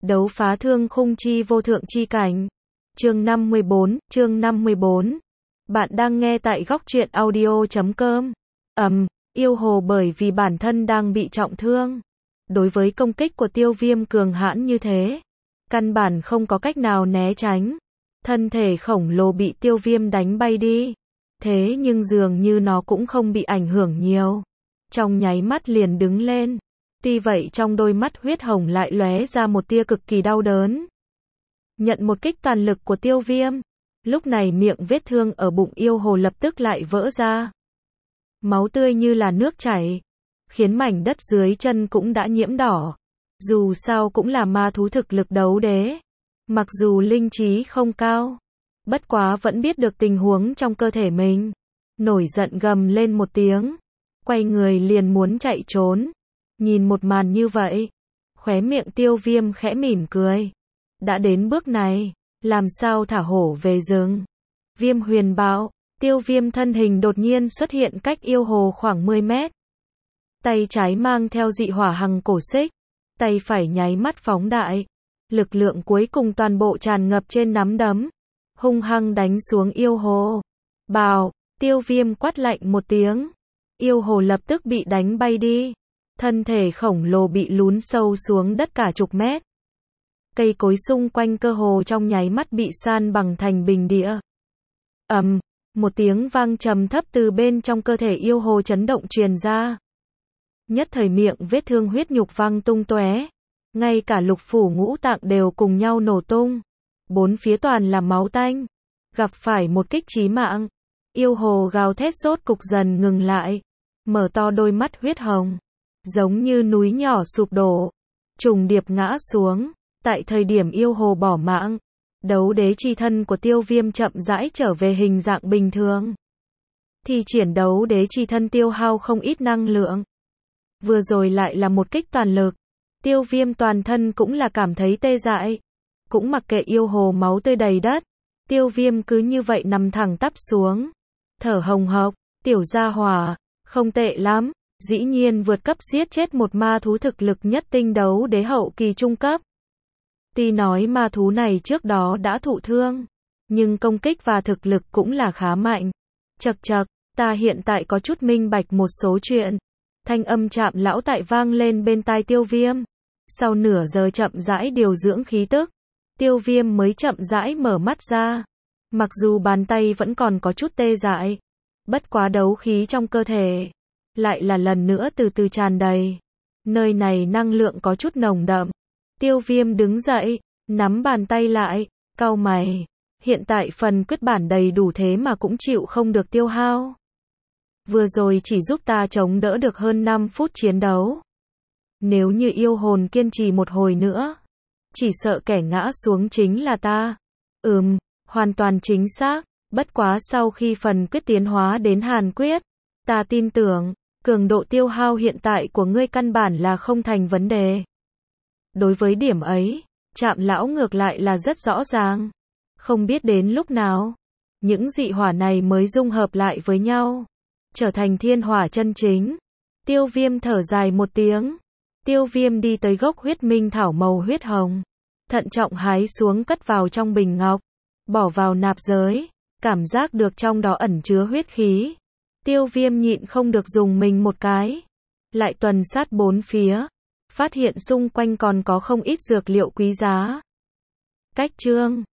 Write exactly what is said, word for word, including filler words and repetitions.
Đấu phá thương khung chi vô thượng chi cảnh. Chương năm mươi bốn, chương năm mươi bốn. Bạn đang nghe tại góc truyện audio chấm com. Ầm, um, yêu hồ bởi vì bản thân đang bị trọng thương. Đối với công kích của Tiêu Viêm cường hãn như thế, căn bản không có cách nào né tránh. Thân thể khổng lồ bị Tiêu Viêm đánh bay đi. Thế nhưng dường như nó cũng không bị ảnh hưởng nhiều. Trong nháy mắt liền đứng lên. Tuy vậy trong đôi mắt huyết hồng lại lóe ra một tia cực kỳ đau đớn. Nhận một kích toàn lực của Tiêu Viêm. Lúc này miệng vết thương ở bụng yêu hồ lập tức lại vỡ ra. Máu tươi như là nước chảy. Khiến mảnh đất dưới chân cũng đã nhiễm đỏ. Dù sao cũng là ma thú thực lực đấu đế. Mặc dù linh trí không cao. Bất quá vẫn biết được tình huống trong cơ thể mình. Nổi giận gầm lên một tiếng. Quay người liền muốn chạy trốn. Nhìn một màn như vậy. Khóe miệng Tiêu Viêm khẽ mỉm cười. Đã đến bước này. Làm sao thả hổ về rừng. Viêm huyền bạo. Tiêu Viêm thân hình đột nhiên xuất hiện cách yêu hồ khoảng mười mét. Tay trái mang theo dị hỏa hằng cổ xích. Tay phải nháy mắt phóng đại. Lực lượng cuối cùng toàn bộ tràn ngập trên nắm đấm. Hung hăng đánh xuống yêu hồ. Bào. Tiêu Viêm quát lạnh một tiếng. Yêu hồ lập tức bị đánh bay đi. Thân thể khổng lồ bị lún sâu xuống đất cả chục mét. Cây cối xung quanh cơ hồ trong nháy mắt bị san bằng thành bình địa. Ầm, um, một tiếng vang trầm thấp từ bên trong cơ thể yêu hồ chấn động truyền ra. Nhất thời miệng vết thương huyết nhục văng tung tóe. Ngay cả lục phủ ngũ tạng đều cùng nhau nổ tung. Bốn phía toàn là máu tanh. Gặp phải một kích chí mạng. Yêu hồ gào thét rốt cục dần ngừng lại. Mở to đôi mắt huyết hồng. Giống như núi nhỏ sụp đổ. Trùng điệp ngã xuống. Tại thời điểm yêu hồ bỏ mạng. Đấu đế chi thân của Tiêu Viêm chậm rãi trở về hình dạng bình thường. Thì triển đấu đế chi thân tiêu hao không ít năng lượng. Vừa rồi lại là một kích toàn lực. Tiêu Viêm toàn thân cũng là cảm thấy tê dại. Cũng mặc kệ yêu hồ máu tươi đầy đất. Tiêu Viêm cứ như vậy nằm thẳng tắp xuống. Thở hồng hộc. Tiểu gia hỏa. Không tệ lắm. Dĩ nhiên vượt cấp giết chết một ma thú thực lực nhất tinh đấu đế hậu kỳ trung cấp. Tuy nói ma thú này trước đó đã thụ thương. Nhưng công kích và thực lực cũng là khá mạnh. Chậc chậc. Ta hiện tại có chút minh bạch một số chuyện. Thanh âm Trạm lão tại vang lên bên tai Tiêu Viêm. Sau nửa giờ chậm rãi điều dưỡng khí tức. Tiêu Viêm mới chậm rãi mở mắt ra. Mặc dù bàn tay vẫn còn có chút tê dại. Bất quá đấu khí trong cơ thể. Lại là lần nữa từ từ tràn đầy. Nơi này năng lượng có chút nồng đậm. Tiêu Viêm đứng dậy. Nắm bàn tay lại. Cau mày. Hiện tại phần quyết bản đầy đủ thế mà cũng chịu không được tiêu hao. Vừa rồi chỉ giúp ta chống đỡ được hơn năm phút chiến đấu. Nếu như yêu hồn kiên trì một hồi nữa. Chỉ sợ kẻ ngã xuống chính là ta. Ừm, hoàn toàn chính xác. Bất quá sau khi phần quyết tiến hóa đến hàn quyết. Ta tin tưởng, cường độ tiêu hao hiện tại của ngươi căn bản là không thành vấn đề. Đối với điểm ấy, Trạm lão ngược lại là rất rõ ràng. Không biết đến lúc nào, những dị hỏa này mới dung hợp lại với nhau. Trở thành thiên hỏa chân chính. Tiêu Viêm thở dài một tiếng. Tiêu Viêm đi tới gốc huyết minh thảo màu huyết hồng. Thận trọng hái xuống cất vào trong bình ngọc. Bỏ vào nạp giới. Cảm giác được trong đó ẩn chứa huyết khí. Tiêu Viêm nhịn không được dùng mình một cái. Lại tuần sát bốn phía. Phát hiện xung quanh còn có không ít dược liệu quý giá. Cách chương